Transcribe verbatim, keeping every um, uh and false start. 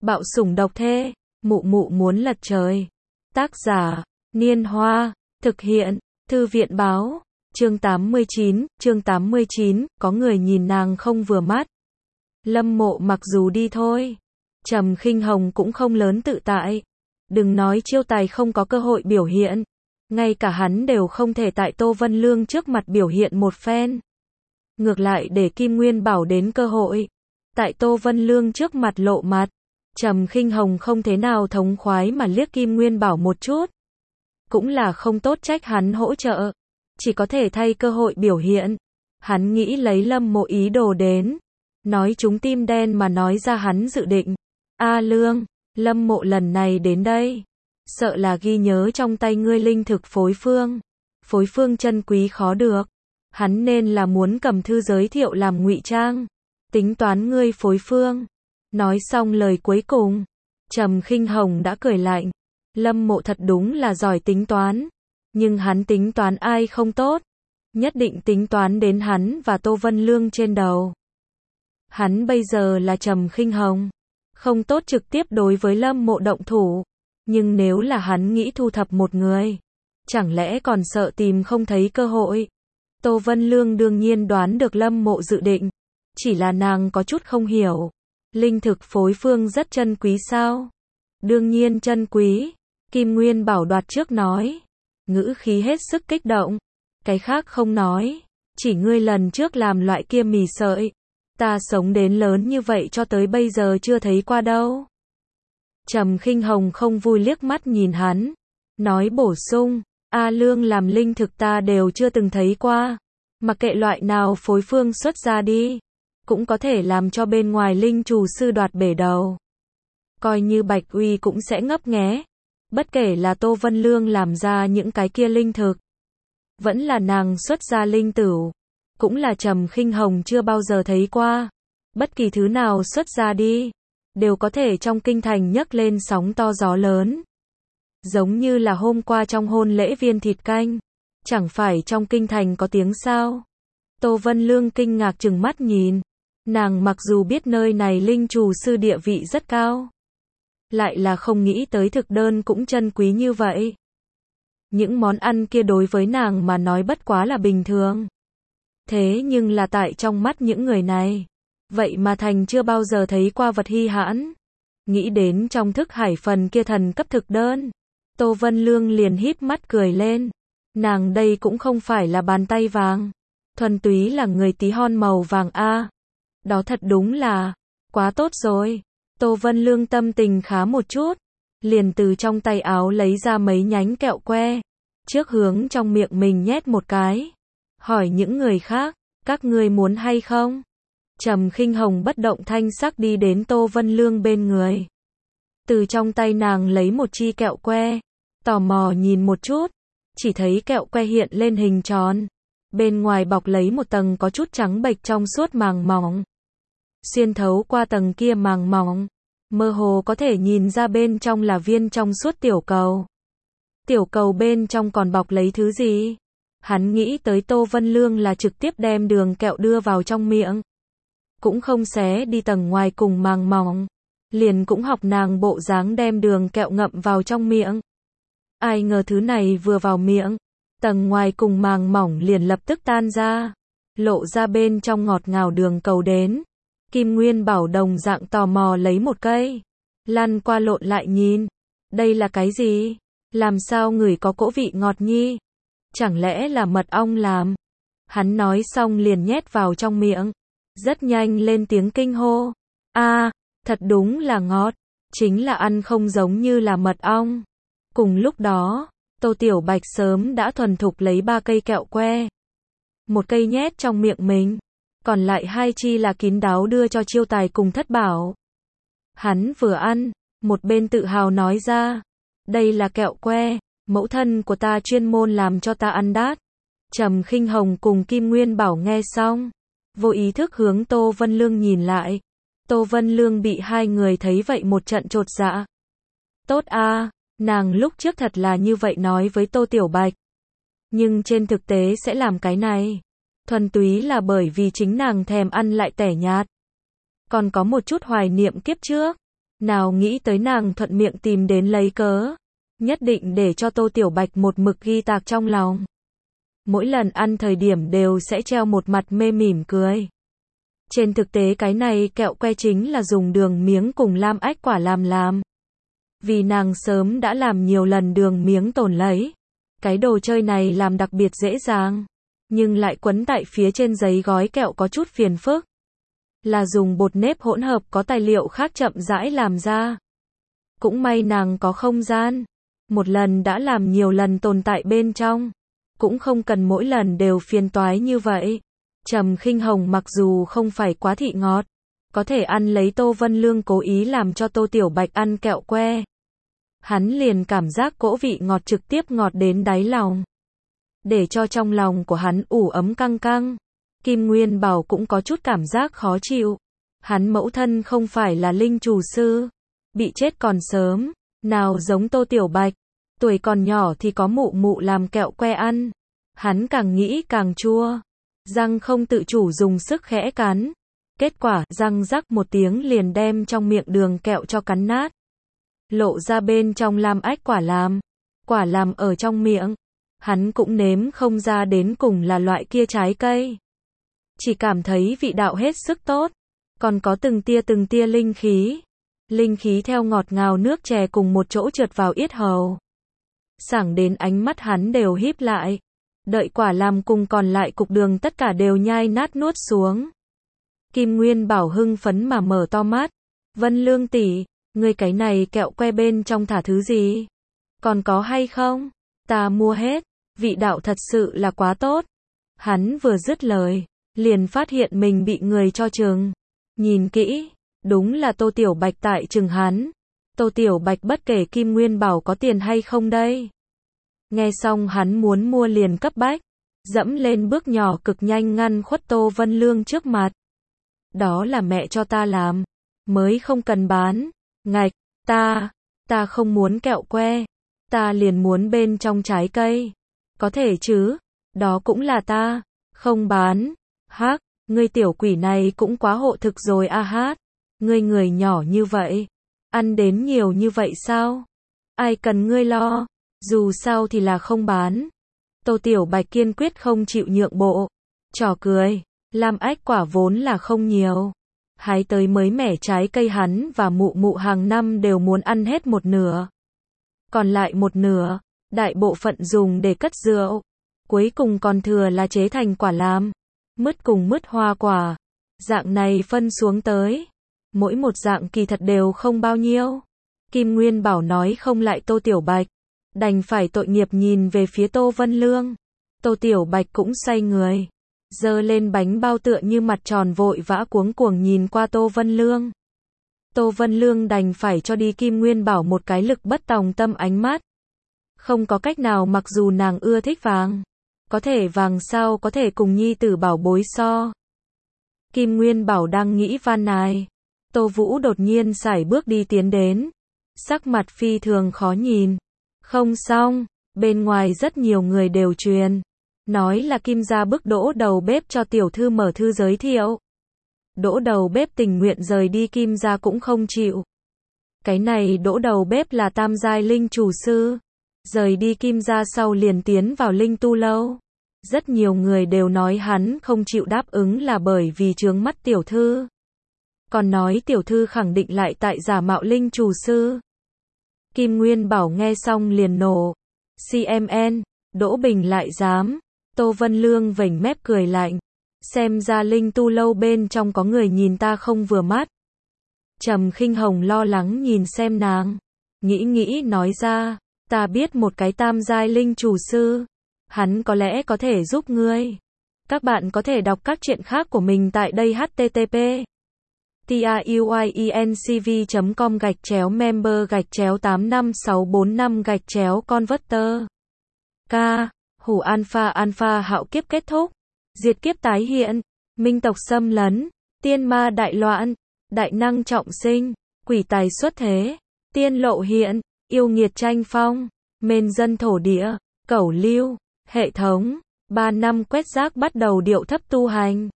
Bạo sủng độc thê, mụ mụ muốn lật trời. Tác giả, Niên Hoa, thực hiện, Thư viện báo, chương tám mươi chín, chương tám mươi chín, có người nhìn nàng không vừa mắt. Lâm Mộ mặc dù đi thôi, Trầm Khinh Hồng cũng không lớn tự tại. Đừng nói chiêu tài không có cơ hội biểu hiện, ngay cả hắn đều không thể tại Tô Vân Lương trước mặt biểu hiện một phen. Ngược lại để Kim Nguyên Bảo đến cơ hội, tại Tô Vân Lương trước mặt lộ mặt. Trầm Khinh Hồng không thế nào thống khoái mà liếc Kim Nguyên Bảo một chút. Cũng là không tốt trách hắn hỗ trợ, chỉ có thể thay cơ hội biểu hiện. Hắn nghĩ lấy Lâm Mộ ý đồ đến, nói chúng tim đen mà nói ra hắn dự định. A Lương, Lâm Mộ lần này đến đây, sợ là ghi nhớ trong tay ngươi linh thực phối phương. Phối phương chân quý khó được, hắn nên là muốn cầm thư giới thiệu làm ngụy trang. Tính toán ngươi phối phương. Nói xong lời cuối cùng, Trầm Khinh Hồng đã cười lạnh. Lâm Mộ thật đúng là giỏi tính toán, nhưng hắn tính toán ai không tốt, nhất định tính toán đến hắn và Tô Vân Lương trên đầu. Hắn bây giờ là Trầm Khinh Hồng, không tốt trực tiếp đối với Lâm Mộ động thủ, nhưng nếu là hắn nghĩ thu thập một người, chẳng lẽ còn sợ tìm không thấy cơ hội. Tô Vân Lương đương nhiên đoán được Lâm Mộ dự định, chỉ là nàng có chút không hiểu. Linh thực phối phương rất chân quý sao? Đương nhiên chân quý, Kim Nguyên Bảo đoạt trước nói, ngữ khí hết sức kích động. Cái khác không nói, chỉ ngươi lần trước làm loại kia mì sợi, ta sống đến lớn như vậy cho tới bây giờ chưa thấy qua đâu. Trầm Khinh Hồng không vui liếc mắt nhìn hắn, nói bổ sung, A Lương làm linh thực ta đều chưa từng thấy qua, mặc kệ loại nào phối phương xuất ra đi, cũng có thể làm cho bên ngoài linh chủ sư đoạt bể đầu. Coi như Bạch Uy cũng sẽ ngấp nghé, bất kể là Tô Vân Lương làm ra những cái kia linh thực, vẫn là nàng xuất ra linh tửu, cũng là Trầm Khinh Hồng chưa bao giờ thấy qua. Bất kỳ thứ nào xuất ra đi, đều có thể trong kinh thành nhấc lên sóng to gió lớn. Giống như là hôm qua trong hôn lễ viên thịt canh, chẳng phải trong kinh thành có tiếng sao? Tô Vân Lương kinh ngạc trừng mắt nhìn, nàng mặc dù biết nơi này linh chủ sư địa vị rất cao, lại là không nghĩ tới thực đơn cũng chân quý như vậy. Những món ăn kia đối với nàng mà nói bất quá là bình thường. Thế nhưng là tại trong mắt những người này, vậy mà thành chưa bao giờ thấy qua vật hy hãn. Nghĩ đến trong thức hải phần kia thần cấp thực đơn, Tô Vân Lương liền híp mắt cười lên. Nàng đây cũng không phải là bàn tay vàng, thuần túy là người tí hon màu vàng a. Đó thật đúng là quá tốt rồi. Tô Vân Lương tâm tình khá một chút, liền từ trong tay áo lấy ra mấy nhánh kẹo que, trước hướng trong miệng mình nhét một cái, hỏi những người khác, các ngươi muốn hay không? Trầm Khinh Hồng bất động thanh sắc đi đến Tô Vân Lương bên người, từ trong tay nàng lấy một chi kẹo que, tò mò nhìn một chút, chỉ thấy kẹo que hiện lên hình tròn, bên ngoài bọc lấy một tầng có chút trắng bệch trong suốt màng mỏng. Xuyên thấu qua tầng kia màng mỏng, mơ hồ có thể nhìn ra bên trong là viên trong suốt tiểu cầu. Tiểu cầu bên trong còn bọc lấy thứ gì? Hắn nghĩ tới Tô Vân Lương là trực tiếp đem đường kẹo đưa vào trong miệng, cũng không xé đi tầng ngoài cùng màng mỏng, liền cũng học nàng bộ dáng đem đường kẹo ngậm vào trong miệng. Ai ngờ thứ này vừa vào miệng, tầng ngoài cùng màng mỏng liền lập tức tan ra, lộ ra bên trong ngọt ngào đường cầu đến. Kim Nguyên Bảo đồng dạng tò mò lấy một cây, lăn qua lộn lại nhìn. Đây là cái gì? Làm sao ngửi có cỗ vị ngọt nhi? Chẳng lẽ là mật ong làm? Hắn nói xong liền nhét vào trong miệng, rất nhanh lên tiếng kinh hô. A, thật đúng là ngọt, chính là ăn không giống như là mật ong. Cùng lúc đó, Tô Tiểu Bạch sớm đã thuần thục lấy ba cây kẹo que, một cây nhét trong miệng mình, còn lại hai chi là kín đáo đưa cho Chiêu Tài cùng Thất Bảo. Hắn vừa ăn, một bên tự hào nói ra, đây là kẹo que, mẫu thân của ta chuyên môn làm cho ta ăn đát. Trầm Khinh Hồng cùng Kim Nguyên Bảo nghe xong, vô ý thức hướng Tô Vân Lương nhìn lại. Tô Vân Lương bị hai người thấy vậy một trận chột dạ. Tốt a, nàng lúc trước thật là như vậy nói với Tô Tiểu Bạch, nhưng trên thực tế sẽ làm cái này, thuần túy là bởi vì chính nàng thèm ăn lại tẻ nhạt. Còn có một chút hoài niệm kiếp trước, Nào nghĩ tới nàng thuận miệng tìm đến lấy cớ, nhất định để cho Tô Tiểu Bạch một mực ghi tạc trong lòng. Mỗi lần ăn thời điểm đều sẽ treo một mặt mê mỉm cười. Trên thực tế cái này kẹo que chính là dùng đường miếng cùng lam ách quả làm làm. Vì nàng sớm đã làm nhiều lần đường miếng tồn lấy. Cái đồ chơi này làm đặc biệt dễ dàng, nhưng lại quấn tại phía trên giấy gói kẹo có chút phiền phức. Là dùng bột nếp hỗn hợp có tài liệu khác chậm rãi làm ra. Cũng may nàng có không gian. Một lần đã làm nhiều lần tồn tại bên trong. Cũng không cần mỗi lần đều phiền toái như vậy. Trầm Khinh Hồng mặc dù không phải quá thị ngọt, có thể ăn lấy Tô Vân Lương cố ý làm cho Tô Tiểu Bạch ăn kẹo que. Hắn liền cảm giác cỗ vị ngọt trực tiếp ngọt đến đáy lòng. Để cho trong lòng của hắn ủ ấm căng căng. Kim Nguyên Bảo cũng có chút cảm giác khó chịu. Hắn mẫu thân không phải là linh chủ sư, bị chết còn sớm, nào giống Tô Tiểu Bạch, tuổi còn nhỏ thì có mụ mụ làm kẹo que ăn. Hắn càng nghĩ càng chua, răng không tự chủ dùng sức khẽ cắn. Kết quả, răng rắc một tiếng liền đem trong miệng đường kẹo cho cắn nát. Lộ ra bên trong lam ách quả làm. Quả làm ở trong miệng. Hắn cũng nếm không ra đến cùng là loại kia trái cây. Chỉ cảm thấy vị đạo hết sức tốt. Còn có từng tia từng tia linh khí. Linh khí theo ngọt ngào nước chè cùng một chỗ trượt vào yết hầu. Sảng đến ánh mắt hắn đều híp lại. Đợi quả làm cùng còn lại cục đường tất cả đều nhai nát nuốt xuống. Kim Nguyên Bảo hưng phấn mà mở to mắt. Vân Lương tỷ, ngươi cái này kẹo que bên trong thả thứ gì? Còn có hay không? Ta mua hết, vị đạo thật sự là quá tốt. Hắn vừa dứt lời, liền phát hiện mình bị người cho chừng. Nhìn kỹ, đúng là Tô Tiểu Bạch tại chừng hắn. Tô Tiểu Bạch bất kể Kim Nguyên Bảo có tiền hay không đây. Nghe xong hắn muốn mua liền cấp bách, dẫm lên bước nhỏ cực nhanh ngăn khuất Tô Vân Lương trước mặt. Đó là mẹ cho ta làm, mới không cần bán. Ngạch, ta, ta không muốn kẹo que, ta liền muốn bên trong trái cây. Có thể chứ, đó cũng là ta, không bán. Hắc, ngươi tiểu quỷ này cũng quá hộ thực rồi a hát. Ngươi người nhỏ như vậy, ăn đến nhiều như vậy sao? Ai cần ngươi lo, dù sao thì là không bán. Tô Tiểu Bạch kiên quyết không chịu nhượng bộ. Trò cười, lam ách quả vốn là không nhiều. Hái tới mới mẻ trái cây hắn và mụ mụ hàng năm đều muốn ăn hết một nửa. Còn lại một nửa, đại bộ phận dùng để cất rượu. Cuối cùng còn thừa là chế thành quả làm. Mứt cùng mứt hoa quả. Dạng này phân xuống tới. Mỗi một dạng kỳ thật đều không bao nhiêu. Kim Nguyên Bảo nói không lại Tô Tiểu Bạch. Đành phải tội nghiệp nhìn về phía Tô Vân Lương. Tô Tiểu Bạch cũng xoay người. Giơ lên bánh bao tựa như mặt tròn vội vã cuống cuồng nhìn qua Tô Vân Lương. Tô Vân Lương đành phải cho đi Kim Nguyên Bảo một cái lực bất tòng tâm ánh mắt. Không có cách nào mặc dù nàng ưa thích vàng. Có thể vàng sao có thể cùng nhi tử bảo bối so. Kim Nguyên Bảo đang nghĩ van nài. Tô Vũ đột nhiên sải bước đi tiến đến. Sắc mặt phi thường khó nhìn. Không xong, bên ngoài rất nhiều người đều truyền. Nói là Kim gia bức Đỗ đầu bếp cho tiểu thư mở thư giới thiệu. Đỗ đầu bếp tình nguyện rời đi Kim gia cũng không chịu. Cái này Đỗ đầu bếp là tam giai linh chủ sư. Rời đi Kim gia sau liền tiến vào linh tu lâu. Rất nhiều người đều nói hắn không chịu đáp ứng là bởi vì chướng mắt tiểu thư. Còn nói tiểu thư khẳng định lại tại giả mạo linh chủ sư. Kim Nguyên Bảo nghe xong liền nổ. xê em en, Đỗ Bình lại dám. Tô Vân Lương vểnh mép cười lạnh. Xem ra linh tu lâu bên trong có người nhìn ta không vừa mắt. Trầm Khinh Hồng lo lắng nhìn xem nàng. Nghĩ nghĩ nói ra. Ta biết một cái tam giai linh chủ sư. Hắn có lẽ có thể giúp ngươi. Các bạn có thể đọc các truyện khác của mình tại đây h t t p truyencv chấm com gạch chéo member gạch chéo tám năm sáu bốn năm gạch chéo converter. K. Hủ alpha alpha hạo kiếp kết thúc. Diệt kiếp tái hiện. Minh tộc xâm lấn. Tiên ma đại loạn. Đại năng trọng sinh. Quỷ tài xuất thế. Tiên lộ hiện. Yêu nghiệt tranh phong. Mên dân thổ địa. Cẩu lưu. Hệ thống. Ba năm quét rác bắt đầu điệu thấp tu hành.